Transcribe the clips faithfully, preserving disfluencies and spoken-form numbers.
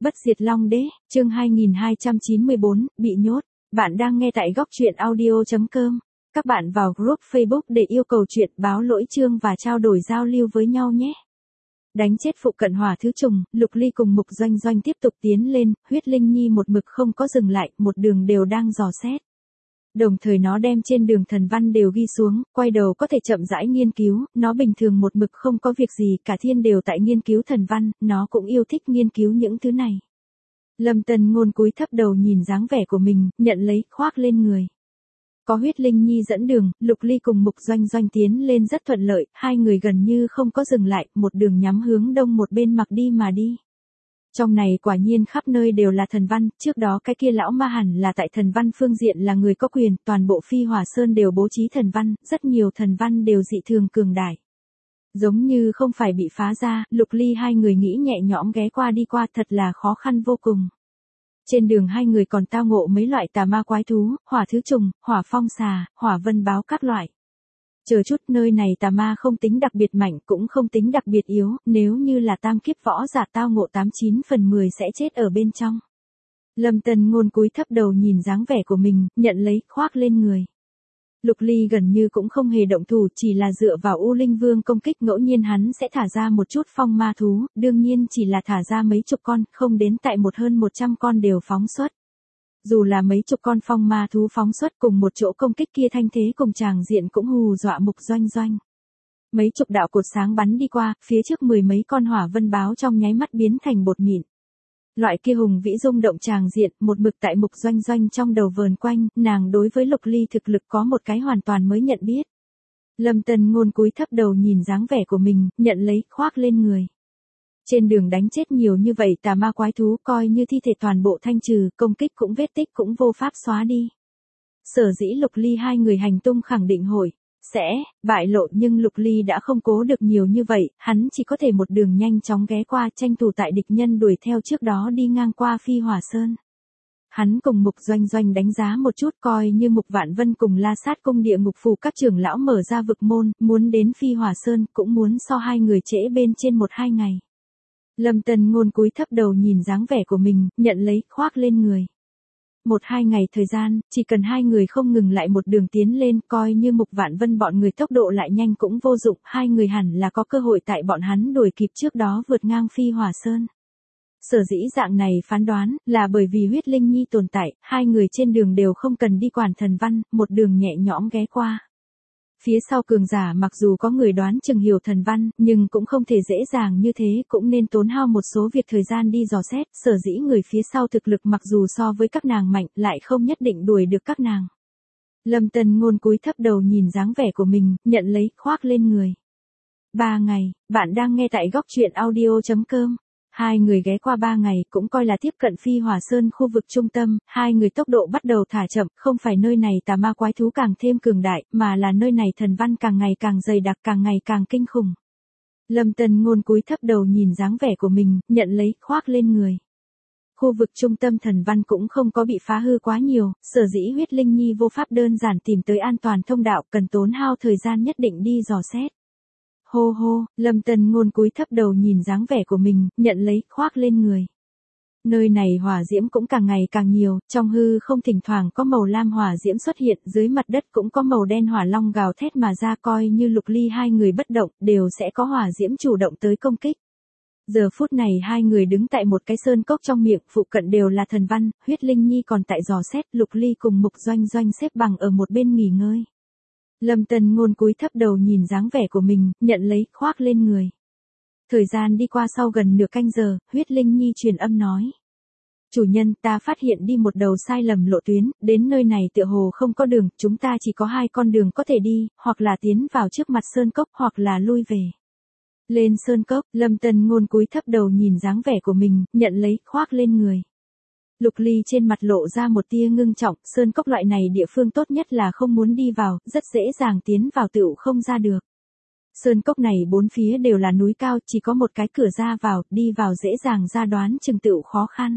Bất diệt Long Đế, chương hai nghìn hai trăm chín mươi bốn, bị nhốt. Bạn đang nghe tại góc truyện audio chấm com. Các bạn vào group Facebook để yêu cầu chuyện báo lỗi chương và trao đổi giao lưu với nhau nhé. Đánh chết phụ cận hỏa thứ trùng, Lục Ly cùng Mục Doanh Doanh tiếp tục tiến lên, Huyết Linh Nhi một mực không có dừng lại, một đường đều đang dò xét. Đồng thời nó đem trên đường thần văn đều ghi xuống, quay đầu có thể chậm rãi nghiên cứu, nó bình thường một mực không có việc gì, cả thiên đều tại nghiên cứu thần văn, nó cũng yêu thích nghiên cứu những thứ này. Lâm Tân Ngôn cúi thấp đầu nhìn dáng vẻ của mình, nhận lấy, khoác lên người. Có Huyết Linh Nhi dẫn đường, Lục Ly cùng Mục Doanh Doanh tiến lên rất thuận lợi, hai người gần như không có dừng lại, một đường nhắm hướng đông một bên mặc đi mà đi. Trong này quả nhiên khắp nơi đều là thần văn, trước đó cái kia lão ma hẳn là tại thần văn phương diện là người có quyền, toàn bộ Phi Hỏa Sơn đều bố trí thần văn, rất nhiều thần văn đều dị thường cường đại. Giống như không phải bị phá ra, Lục Ly hai người nghĩ nhẹ nhõm ghé qua đi qua thật là khó khăn vô cùng. Trên đường hai người còn tao ngộ mấy loại tà ma quái thú, hỏa thứ trùng, hỏa phong xà, hỏa vân báo các loại. Chờ chút, nơi này tà ma không tính đặc biệt mạnh cũng không tính đặc biệt yếu, nếu như là tam kiếp võ giả tao ngộ tám chín phần mười sẽ chết ở bên trong. Lâm Tân Ngôn cúi thấp đầu nhìn dáng vẻ của mình, nhận lấy, khoác lên người. Lục Ly gần như cũng không hề động thủ, chỉ là dựa vào U Linh Vương công kích, ngẫu nhiên hắn sẽ thả ra một chút phong ma thú, đương nhiên chỉ là thả ra mấy chục con, không đến tại một hơn một trăm con đều phóng xuất. Dù là mấy chục con phong ma thú phóng xuất cùng một chỗ công kích kia thanh thế cùng tràng diện cũng hù dọa Mục Doanh Doanh. Mấy chục đạo cột sáng bắn đi qua, phía trước mười mấy con hỏa vân báo trong nháy mắt biến thành bột mịn. Loại kia hùng vĩ rung động tràng diện, một mực tại Mục Doanh Doanh trong đầu vờn quanh, nàng đối với Lục Ly thực lực có một cái hoàn toàn mới nhận biết. Lâm Tân Ngôn cúi thấp đầu nhìn dáng vẻ của mình, nhận lấy, khoác lên người. Trên đường đánh chết nhiều như vậy tà ma quái thú, coi như thi thể toàn bộ thanh trừ, công kích cũng vết tích cũng vô pháp xóa đi. Sở dĩ Lục Ly hai người hành tung khẳng định hội sẽ bại lộ, nhưng Lục Ly đã không cố được nhiều như vậy, hắn chỉ có thể một đường nhanh chóng ghé qua, tranh thủ tại địch nhân đuổi theo trước đó đi ngang qua Phi Hỏa Sơn. Hắn cùng Mục Doanh Doanh đánh giá một chút, coi như Mục Vạn Vân cùng La Sát cung địa ngục phù các trưởng lão mở ra vực môn, muốn đến Phi Hỏa Sơn cũng muốn so hai người trễ bên trên một hai ngày. Lâm Tân Ngôn cúi thấp đầu nhìn dáng vẻ của mình, nhận lấy, khoác lên người. Một hai ngày thời gian, chỉ cần hai người không ngừng lại một đường tiến lên, coi như Mục Vạn Vân bọn người tốc độ lại nhanh cũng vô dụng, hai người hẳn là có cơ hội tại bọn hắn đuổi kịp trước đó vượt ngang Phi Hỏa Sơn. Sở dĩ dạng này phán đoán, là bởi vì Huyết Linh Nhi tồn tại, hai người trên đường đều không cần đi quản thần văn, một đường nhẹ nhõm ghé qua. Phía sau cường giả mặc dù có người đoán chừng hiểu thần văn, nhưng cũng không thể dễ dàng như thế, cũng nên tốn hao một số việc thời gian đi dò xét, sở dĩ người phía sau thực lực mặc dù so với các nàng mạnh, lại không nhất định đuổi được các nàng. Lâm Tân Ngôn cúi thấp đầu nhìn dáng vẻ của mình, nhận lấy, khoác lên người. Ba ngày, bạn đang nghe tại góc truyện audio chấm com. Hai người ghé qua ba ngày, cũng coi là tiếp cận Phi Hỏa Sơn khu vực trung tâm, hai người tốc độ bắt đầu thả chậm, không phải nơi này tà ma quái thú càng thêm cường đại, mà là nơi này thần văn càng ngày càng dày đặc, càng ngày càng kinh khủng. Lâm Tân Ngôn cúi thấp đầu nhìn dáng vẻ của mình, nhận lấy, khoác lên người. Khu vực trung tâm thần văn cũng không có bị phá hư quá nhiều, sở dĩ Huyết Linh Nhi vô pháp đơn giản tìm tới an toàn thông đạo, cần tốn hao thời gian nhất định đi dò xét. Hô hô, Lâm Tân Ngôn cúi thấp đầu nhìn dáng vẻ của mình, nhận lấy, khoác lên người. Nơi này hỏa diễm cũng càng ngày càng nhiều, trong hư không thỉnh thoảng có màu lam hỏa diễm xuất hiện, dưới mặt đất cũng có màu đen hỏa long gào thét mà ra, coi như Lục Ly hai người bất động, đều sẽ có hỏa diễm chủ động tới công kích. Giờ phút này hai người đứng tại một cái sơn cốc trong miệng, phụ cận đều là thần văn, Huyết Linh Nhi còn tại dò xét, Lục Ly cùng Mục Doanh Doanh xếp bằng ở một bên nghỉ ngơi. Lâm Tân Ngôn cúi thấp đầu nhìn dáng vẻ của mình, nhận lấy, khoác lên người. Thời gian đi qua sau gần nửa canh giờ, Huyết Linh Nhi truyền âm nói. Chủ nhân, ta phát hiện đi một đầu sai lầm lộ tuyến, đến nơi này tựa hồ không có đường, chúng ta chỉ có hai con đường có thể đi, hoặc là tiến vào trước mặt sơn cốc, hoặc là lui về. Lên sơn cốc, Lâm Tân Ngôn cúi thấp đầu nhìn dáng vẻ của mình, nhận lấy, khoác lên người. Lục Ly trên mặt lộ ra một tia ngưng trọng, sơn cốc loại này địa phương tốt nhất là không muốn đi vào, rất dễ dàng tiến vào tựu không ra được. Sơn cốc này bốn phía đều là núi cao, chỉ có một cái cửa ra vào, đi vào dễ dàng ra đoán chừng tựu khó khăn.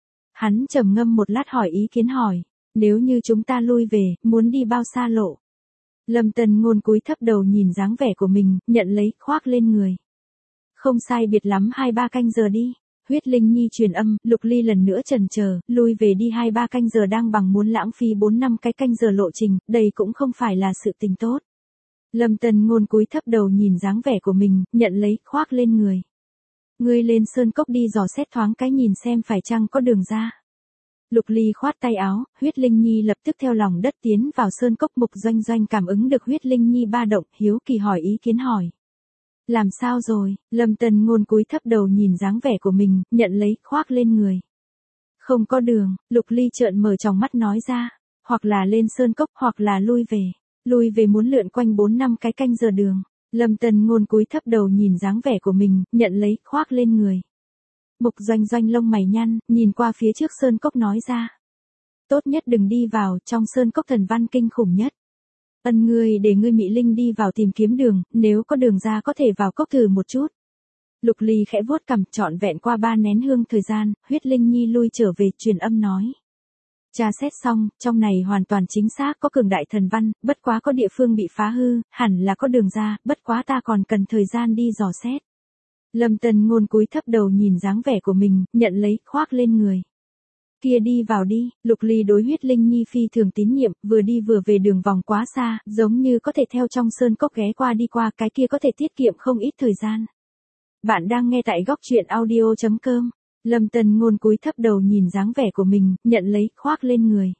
Hắn trầm ngâm một lát hỏi ý kiến hỏi, nếu như chúng ta lui về, muốn đi bao xa lộ? Lâm Tân Ngôn cúi thấp đầu nhìn dáng vẻ của mình, nhận lấy, khoác lên người. Không sai biệt lắm hai ba canh giờ đi. Huyết Linh Nhi truyền âm, Lục Ly lần nữa chần chờ, lui về đi hai ba canh giờ đang bằng muốn lãng phí bốn năm cái canh giờ lộ trình, đây cũng không phải là sự tình tốt. Lâm Tần Ngôn cúi thấp đầu nhìn dáng vẻ của mình, nhận lấy, khoác lên người. Ngươi lên sơn cốc đi dò xét thoáng cái nhìn xem phải chăng có đường ra. Lục Ly khoát tay áo, Huyết Linh Nhi lập tức theo lòng đất tiến vào sơn cốc. Mục Doanh Doanh cảm ứng được Huyết Linh Nhi ba động, hiếu kỳ hỏi ý kiến hỏi. Làm sao rồi? Lâm Tần Ngôn cúi thấp đầu nhìn dáng vẻ của mình, nhận lấy, khoác lên người. Không có đường, Lục Ly trợn mở tròng mắt nói ra, hoặc là lên sơn cốc hoặc là lui về. Lui về muốn lượn quanh bốn năm cái canh giờ đường. Lâm Tần Ngôn cúi thấp đầu nhìn dáng vẻ của mình, nhận lấy, khoác lên người. Mục Doanh Doanh lông mày nhăn, nhìn qua phía trước sơn cốc nói ra. Tốt nhất đừng đi vào, trong sơn cốc thần văn kinh khủng nhất. Ân ngươi để ngươi Mị Linh đi vào tìm kiếm đường, nếu có đường ra có thể vào cốc thử một chút. Lục Ly khẽ vuốt cằm, trọn vẹn qua ba nén hương thời gian, Huyết Linh Nhi lui trở về truyền âm nói. Tra xét xong, trong này hoàn toàn chính xác có cường đại thần văn, bất quá có địa phương bị phá hư, hẳn là có đường ra, bất quá ta còn cần thời gian đi dò xét. Lâm Tần Ngôn cúi thấp đầu nhìn dáng vẻ của mình, nhận lấy, khoác lên người. Kia đi vào đi, Lục Ly đối Huyết Linh Nhi phi thường tín nhiệm, vừa đi vừa về đường vòng quá xa, giống như có thể theo trong sơn cốc ghé qua đi qua, cái kia có thể tiết kiệm không ít thời gian. Bạn đang nghe tại góc truyện audio chấm com. Lâm Tần Ngôn cúi thấp đầu nhìn dáng vẻ của mình, nhận lấy, khoác lên người.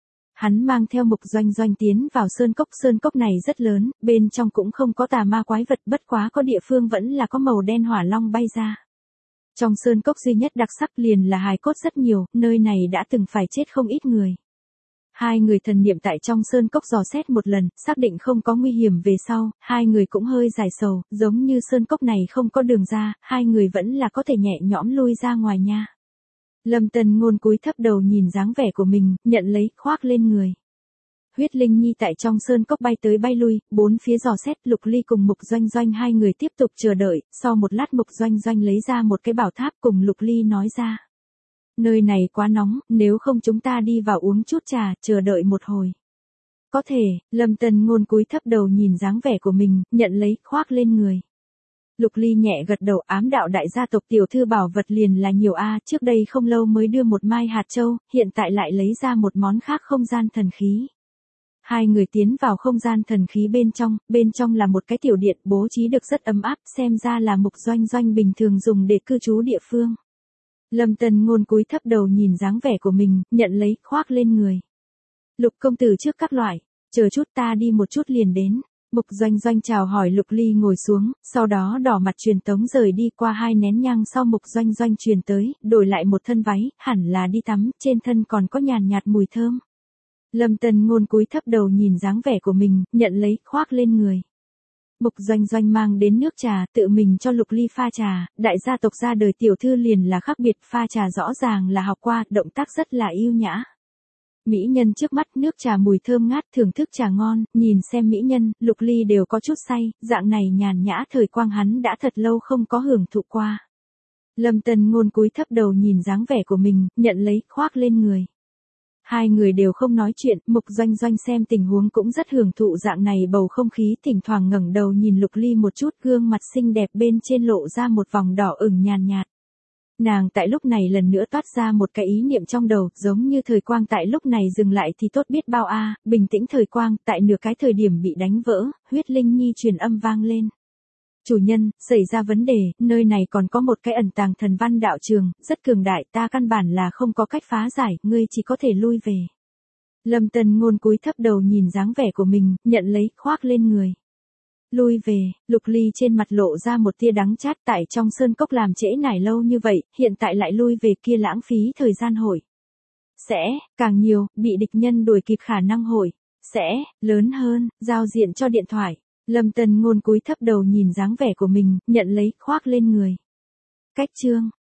Hắn mang theo Mục Doanh Doanh tiến vào sơn cốc, sơn cốc này rất lớn, bên trong cũng không có tà ma quái vật, bất quá có địa phương vẫn là có màu đen hỏa long bay ra. Trong sơn cốc duy nhất đặc sắc liền là hài cốt rất nhiều, nơi này đã từng phải chết không ít người. Hai người thần niệm tại trong sơn cốc dò xét một lần, xác định không có nguy hiểm về sau, hai người cũng hơi giải sầu, giống như sơn cốc này không có đường ra, hai người vẫn là có thể nhẹ nhõm lui ra ngoài nha. Lâm Tần Ngôn cúi thấp đầu nhìn dáng vẻ của mình, nhận lấy, khoác lên người. Huyết Linh Nhi tại trong sơn cốc bay tới bay lui, bốn phía dò xét. Lục Ly cùng Mục Doanh Doanh hai người tiếp tục chờ đợi, sau một lát Mục Doanh Doanh lấy ra một cái bảo tháp cùng Lục Ly nói ra. Nơi này quá nóng, nếu không chúng ta đi vào uống chút trà, chờ đợi một hồi. Có thể, Lâm Tần Ngôn cúi thấp đầu nhìn dáng vẻ của mình, nhận lấy, khoác lên người. Lục Ly nhẹ gật đầu, ám đạo đại gia tộc tiểu thư bảo vật liền là nhiều a, trước đây không lâu mới đưa một mai hạt châu, hiện tại lại lấy ra một món khác không gian thần khí. Hai người tiến vào không gian thần khí bên trong, bên trong là một cái tiểu điện bố trí được rất ấm áp, xem ra là Mục Doanh Doanh bình thường dùng để cư trú địa phương. Lâm Tần Ngôn cúi thấp đầu nhìn dáng vẻ của mình, nhận lấy, khoác lên người. Lục công tử trước các loại, chờ chút ta đi một chút liền đến. Mục Doanh Doanh chào hỏi Lục Ly ngồi xuống, sau đó đỏ mặt truyền tống rời đi. Qua hai nén nhang sau Mục Doanh Doanh truyền tới, đổi lại một thân váy, hẳn là đi tắm, trên thân còn có nhàn nhạt mùi thơm. Lâm Tần Ngôn cúi thấp đầu nhìn dáng vẻ của mình, nhận lấy, khoác lên người. Mục Doanh Doanh mang đến nước trà, tự mình cho Lục Ly pha trà, đại gia tộc ra đời tiểu thư liền là khác biệt, pha trà rõ ràng là học qua, động tác rất là yêu nhã. Mỹ nhân trước mắt, nước trà mùi thơm ngát, thưởng thức trà ngon, nhìn xem mỹ nhân, Lục Ly đều có chút say, dạng này nhàn nhã thời quang hắn đã thật lâu không có hưởng thụ qua. Lâm Tần Ngôn cúi thấp đầu nhìn dáng vẻ của mình, nhận lấy, khoác lên người. Hai người đều không nói chuyện, Mục Doanh Doanh xem tình huống cũng rất hưởng thụ dạng này bầu không khí, thỉnh thoảng ngẩng đầu nhìn Lục Ly một chút, gương mặt xinh đẹp bên trên lộ ra một vòng đỏ ửng nhàn nhạt. Nàng tại lúc này lần nữa toát ra một cái ý niệm trong đầu, giống như thời quang tại lúc này dừng lại thì tốt biết bao a, à, bình tĩnh thời quang, tại nửa cái thời điểm bị đánh vỡ, Huyết Linh Nhi truyền âm vang lên. Chủ nhân, xảy ra vấn đề, nơi này còn có một cái ẩn tàng thần văn đạo trường, rất cường đại, ta căn bản là không có cách phá giải, ngươi chỉ có thể lui về. Lâm Tần Ngôn cúi thấp đầu nhìn dáng vẻ của mình, nhận lấy, khoác lên người. Lui về, Lục Ly trên mặt lộ ra một tia đắng chát, tại trong sơn cốc làm trễ nải lâu như vậy, hiện tại lại lui về kia lãng phí thời gian hội. Sẽ, càng nhiều, bị địch nhân đuổi kịp khả năng hội. Sẽ, lớn hơn, giao diện cho điện thoại. Lâm Tần Ngôn cúi thấp đầu nhìn dáng vẻ của mình, nhận lấy, khoác lên người. Cách chương.